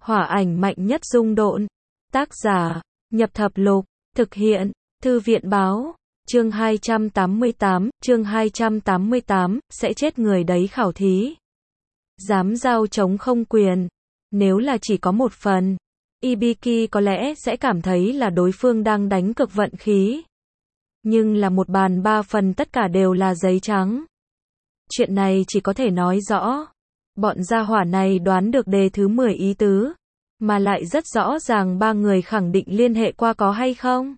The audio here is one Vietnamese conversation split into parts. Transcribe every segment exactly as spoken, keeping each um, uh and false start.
Hỏa ảnh mạnh nhất dung độn. Tác giả, Nhập Thập Lục. Thực hiện, Thư viện báo. Chương hai trăm tám mươi tám, chương hai trăm tám mươi tám, sẽ chết người đấy khảo thí. Dám giao chống không quyền. Nếu là chỉ có một phần, Ibiki có lẽ sẽ cảm thấy là đối phương đang đánh cực vận khí. Nhưng là một bàn ba phần tất cả đều là giấy trắng. Chuyện này chỉ có thể nói rõ. Bọn gia hỏa này đoán được đề thứ mười ý tứ, mà lại rất rõ ràng ba người khẳng định liên hệ qua có hay không.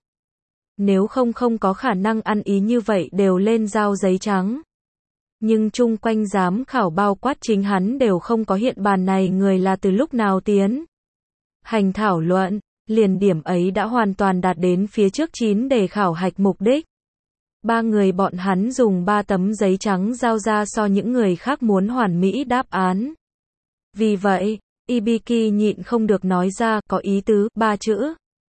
Nếu không không có khả năng ăn ý như vậy đều lên giao giấy trắng. Nhưng chung quanh giám khảo bao quát chính hắn đều không có hiện bàn này người là từ lúc nào tiến hành thảo luận, liền điểm ấy đã hoàn toàn đạt đến phía trước chín đề khảo hạch mục đích. Ba người bọn hắn dùng ba tấm giấy trắng giao ra so những người khác muốn hoàn mỹ đáp án. Vì vậy, Ibiki nhịn không được nói ra có ý tứ, ba chữ.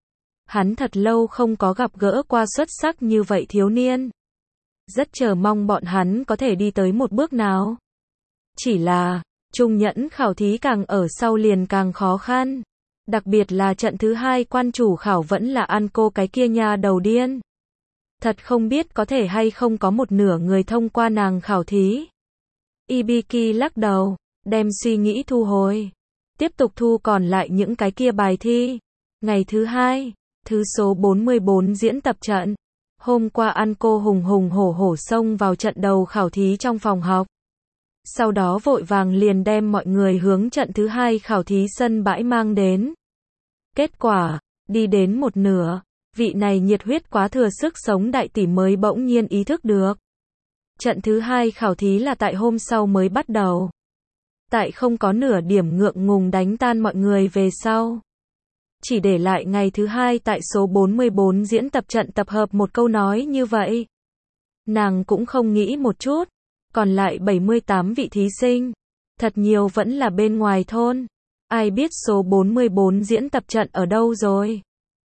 Hắn thật lâu không có gặp gỡ qua xuất sắc như vậy thiếu niên. Rất chờ mong bọn hắn có thể đi tới một bước nào. Chỉ là, trung nhẫn khảo thí càng ở sau liền càng khó khăn. Đặc biệt là trận thứ hai quan chủ khảo vẫn là ăn cô cái kia nha đầu điên. Thật không biết có thể hay không có một nửa người thông qua nàng khảo thí. Ibiki lắc đầu, đem suy nghĩ thu hồi. Tiếp tục thu còn lại những cái kia bài thi. Ngày thứ hai, thứ số bốn mươi bốn diễn tập trận. Hôm qua ăn cô hùng hùng hổ hổ xông vào trận đầu khảo thí trong phòng học. Sau đó vội vàng liền đem mọi người hướng trận thứ hai khảo thí sân bãi mang đến. Kết quả, đi đến một nửa, vị này nhiệt huyết quá thừa sức sống đại tỷ mới bỗng nhiên ý thức được. Trận thứ hai khảo thí là tại hôm sau mới bắt đầu. Tại không có nửa điểm ngượng ngùng đánh tan mọi người về sau. Chỉ để lại ngày thứ hai tại số bốn mươi bốn diễn tập trận tập hợp một câu nói như vậy. Nàng cũng không nghĩ một chút. Còn lại bảy mươi tám vị thí sinh. Thật nhiều vẫn là bên ngoài thôn. Ai biết số bốn mươi bốn diễn tập trận ở đâu rồi.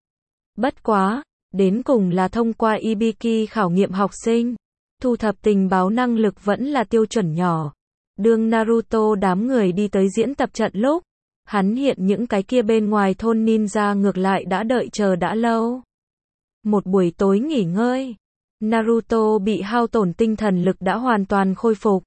Bất quá, đến cùng là thông qua Ibiki khảo nghiệm học sinh. Thu thập tình báo năng lực vẫn là tiêu chuẩn nhỏ. Đương Naruto đám người đi tới diễn tập trận lúc. Hắn hiện những cái kia bên ngoài thôn ninja ngược lại đã đợi chờ đã lâu. Một buổi tối nghỉ ngơi. Naruto bị hao tổn tinh thần lực đã hoàn toàn khôi phục.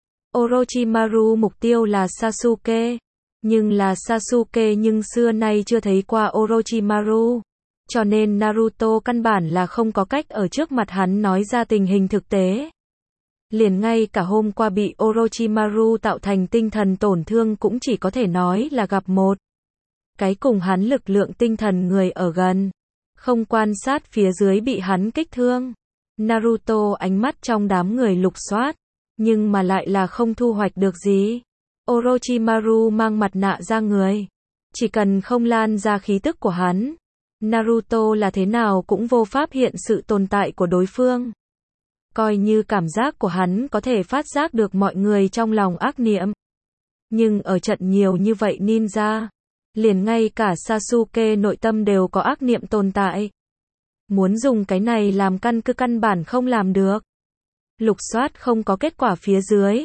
Orochimaru mục tiêu là Sasuke. Nhưng là Sasuke nhưng xưa nay chưa thấy qua Orochimaru. Cho nên Naruto căn bản là không có cách ở trước mặt hắn nói ra tình hình thực tế. Liền ngay cả hôm qua bị Orochimaru tạo thành tinh thần tổn thương cũng chỉ có thể nói là gặp một cái cùng hắn lực lượng tinh thần người ở gần. Không quan sát phía dưới bị hắn kích thương. Naruto ánh mắt trong đám người lục soát, nhưng mà lại là không thu hoạch được gì. Orochimaru mang mặt nạ ra người. Chỉ cần không lan ra khí tức của hắn, Naruto là thế nào cũng vô pháp hiện sự tồn tại của đối phương. Coi như cảm giác của hắn có thể phát giác được mọi người trong lòng ác niệm. Nhưng ở trận nhiều như vậy ninja, liền ngay cả Sasuke nội tâm đều có ác niệm tồn tại. Muốn dùng cái này làm căn cứ căn bản không làm được. Lục soát không có kết quả phía dưới.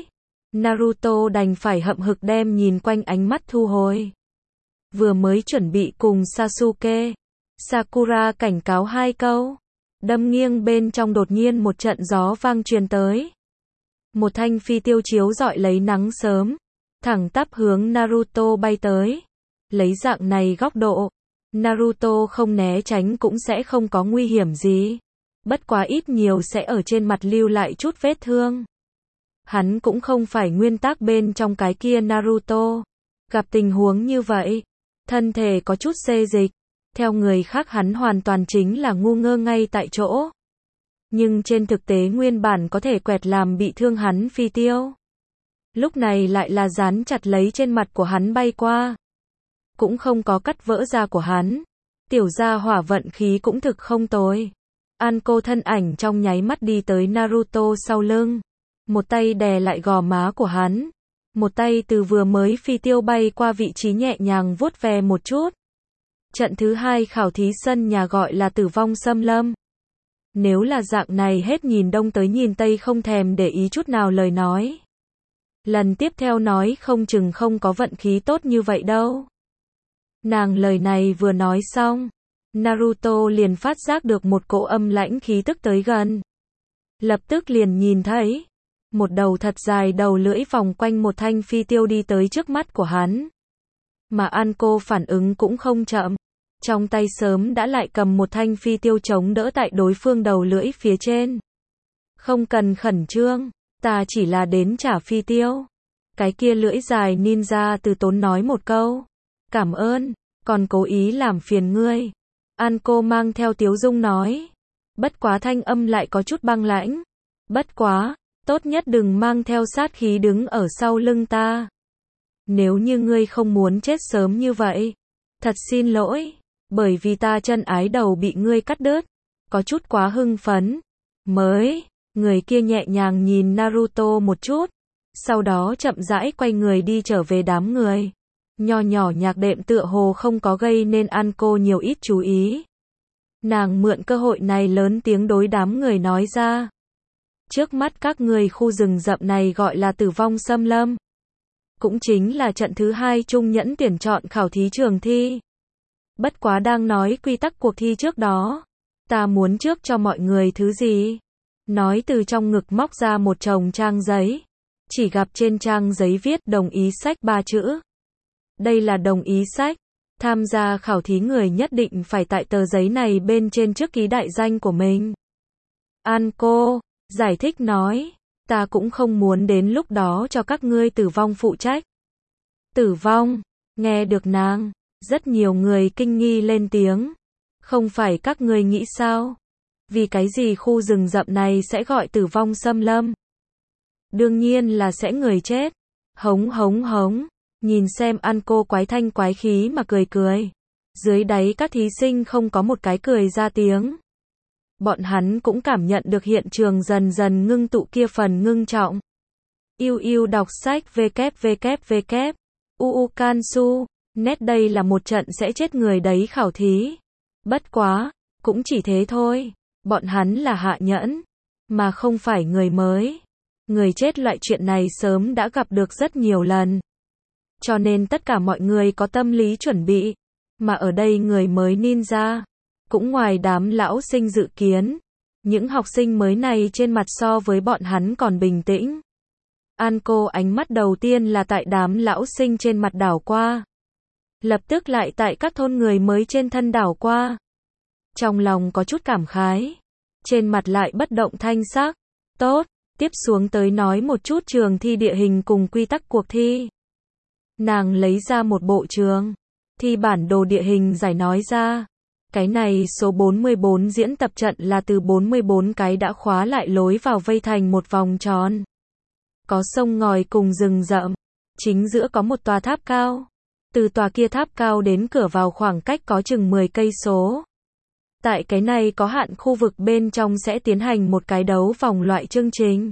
Naruto đành phải hậm hực đem nhìn quanh ánh mắt thu hồi. Vừa mới chuẩn bị cùng Sasuke, Sakura cảnh cáo hai câu. Đâm nghiêng bên trong đột nhiên một trận gió vang truyền tới. Một thanh phi tiêu chiếu rọi lấy nắng sớm. Thẳng tắp hướng Naruto bay tới. Lấy dạng này góc độ. Naruto không né tránh cũng sẽ không có nguy hiểm gì. Bất quá ít nhiều sẽ ở trên mặt lưu lại chút vết thương. Hắn cũng không phải nguyên tắc bên trong cái kia Naruto. Gặp tình huống như vậy, thân thể có chút xê dịch. Theo người khác hắn hoàn toàn chính là ngu ngơ ngay tại chỗ. Nhưng trên thực tế nguyên bản có thể quẹt làm bị thương hắn phi tiêu. Lúc này lại là dán chặt lấy trên mặt của hắn bay qua. Cũng không có cắt vỡ da của hắn. Tiểu gia hỏa vận khí cũng thực không tồi. Anko thân ảnh trong nháy mắt đi tới Naruto sau lưng. Một tay đè lại gò má của hắn. Một tay từ vừa mới phi tiêu bay qua vị trí nhẹ nhàng vuốt ve một chút. Trận thứ hai khảo thí sân nhà gọi là tử vong xâm lâm. Nếu là dạng này hết nhìn đông tới nhìn tây không thèm để ý chút nào lời nói. Lần tiếp theo nói không chừng không có vận khí tốt như vậy đâu. Nàng lời này vừa nói xong, Naruto liền phát giác được một cỗ âm lãnh khí tức tới gần. Lập tức liền nhìn thấy, một đầu thật dài đầu lưỡi vòng quanh một thanh phi tiêu đi tới trước mắt của hắn. Mà Anko phản ứng cũng không chậm. Trong tay sớm đã lại cầm một thanh phi tiêu chống đỡ tại đối phương đầu lưỡi phía trên. Không cần khẩn trương, ta chỉ là đến trả phi tiêu. Cái kia lưỡi dài ninja từ tốn nói một câu. Cảm ơn, còn cố ý làm phiền ngươi. Anko mang theo tiếu dung nói. Bất quá thanh âm lại có chút băng lãnh. Bất quá, tốt nhất đừng mang theo sát khí đứng ở sau lưng ta. Nếu như ngươi không muốn chết sớm như vậy, thật xin lỗi, bởi vì ta chân ái đầu bị ngươi cắt đứt, có chút quá hưng phấn. Mới, người kia nhẹ nhàng nhìn Naruto một chút, sau đó chậm rãi quay người đi trở về đám người. Nho nhỏ nhạc đệm tựa hồ không có gây nên Anko nhiều ít chú ý. Nàng mượn cơ hội này lớn tiếng đối đám người nói ra. Trước mắt các người khu rừng rậm này gọi là Tử Vong Xâm Lâm. Cũng chính là trận thứ hai trung nhẫn tuyển chọn khảo thí trường thi. Bất quá đang nói quy tắc cuộc thi trước đó. Ta muốn trước cho mọi người thứ gì? Nói từ trong ngực móc ra một chồng trang giấy. Chỉ gặp trên trang giấy viết đồng ý sách ba chữ. Đây là đồng ý sách. Tham gia khảo thí người nhất định phải tại tờ giấy này bên trên trước ký đại danh của mình. Anko giải thích nói, ta cũng không muốn đến lúc đó cho các ngươi tử vong phụ trách. Tử vong, nghe được nàng, rất nhiều người kinh nghi lên tiếng. Không phải các ngươi nghĩ sao? Vì cái gì khu rừng rậm này sẽ gọi tử vong xâm lâm? Đương nhiên là sẽ người chết. Hống hống hống, nhìn xem Anko quái thanh quái khí mà cười cười. Dưới đáy các thí sinh không có một cái cười ra tiếng. Bọn hắn cũng cảm nhận được hiện trường dần dần ngưng tụ kia phần ngưng trọng. Yêu yêu đọc sách www. Uu Kansu, nét đây là một trận sẽ chết người đấy khảo thí. Bất quá, cũng chỉ thế thôi. Bọn hắn là hạ nhẫn, mà không phải người mới. Người chết loại chuyện này sớm đã gặp được rất nhiều lần. Cho nên tất cả mọi người có tâm lý chuẩn bị. Mà ở đây người mới ninja. Cũng ngoài đám lão sinh dự kiến, những học sinh mới này trên mặt so với bọn hắn còn bình tĩnh. Anko ánh mắt đầu tiên là tại đám lão sinh trên mặt đảo qua. Lập tức lại tại các thôn người mới trên thân đảo qua. Trong lòng có chút cảm khái. Trên mặt lại bất động thanh sắc. Tốt, tiếp xuống tới nói một chút trường thi địa hình cùng quy tắc cuộc thi. Nàng lấy ra một bộ trường thi bản đồ địa hình giải nói ra. Cái này số bốn mươi bốn diễn tập trận là từ bốn mươi bốn cái đã khóa lại lối vào vây thành một vòng tròn. Có sông ngòi cùng rừng rậm. Chính giữa có một tòa tháp cao. Từ tòa kia tháp cao đến cửa vào khoảng cách có chừng mười cây số. Tại cái này có hạn khu vực bên trong sẽ tiến hành một cái đấu vòng loại chương trình.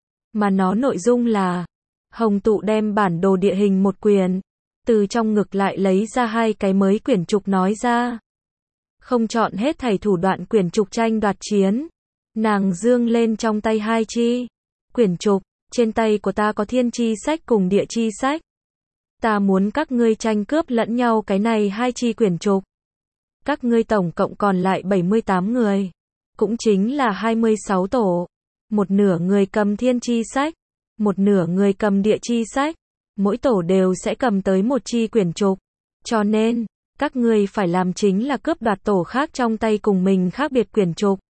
Mà nó nội dung là Hồng Tụ đem bản đồ địa hình một quyển. Từ trong ngực lại lấy ra hai cái mới quyển trục nói ra. Không chọn hết thảy thủ đoạn quyển trục tranh đoạt chiến. Nàng dương lên trong tay hai chi quyển trục, trên tay của ta có thiên chi sách cùng địa chi sách. Ta muốn các ngươi tranh cướp lẫn nhau cái này hai chi quyển trục. Các ngươi tổng cộng còn lại bảy mươi tám người, cũng chính là hai mươi sáu tổ. Một nửa người cầm thiên chi sách, một nửa người cầm địa chi sách. Mỗi tổ đều sẽ cầm tới một chi quyển trục. Cho nên, các ngươi phải làm chính là cướp đoạt tổ khác trong tay cùng mình khác biệt quyển trục.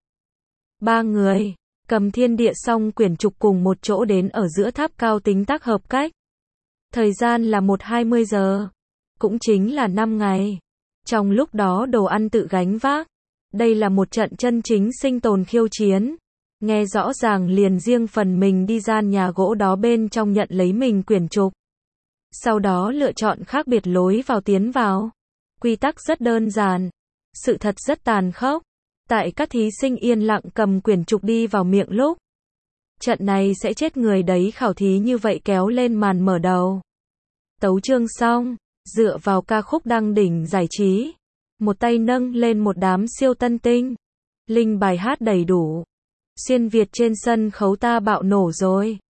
Ba người, cầm thiên địa song quyển trục cùng một chỗ đến ở giữa tháp cao tính tác hợp cách. Thời gian là một hai mươi giờ. Cũng chính là năm ngày. Trong lúc đó đồ ăn tự gánh vác. Đây là một trận chân chính sinh tồn khiêu chiến. Nghe rõ ràng liền riêng phần mình đi gian nhà gỗ đó bên trong nhận lấy mình quyển trục. Sau đó lựa chọn khác biệt lối vào tiến vào. Quy tắc rất đơn giản. Sự thật rất tàn khốc. Tại các thí sinh yên lặng cầm quyển trục đi vào miệng lúc. Trận này sẽ chết người đấy khảo thí như vậy kéo lên màn mở đầu. Tấu chương xong. Dựa vào ca khúc đăng đỉnh giải trí. Một tay nâng lên một đám siêu tân tinh. Linh bài hát đầy đủ. Xuyên Việt trên sân khấu ta bạo nổ rồi.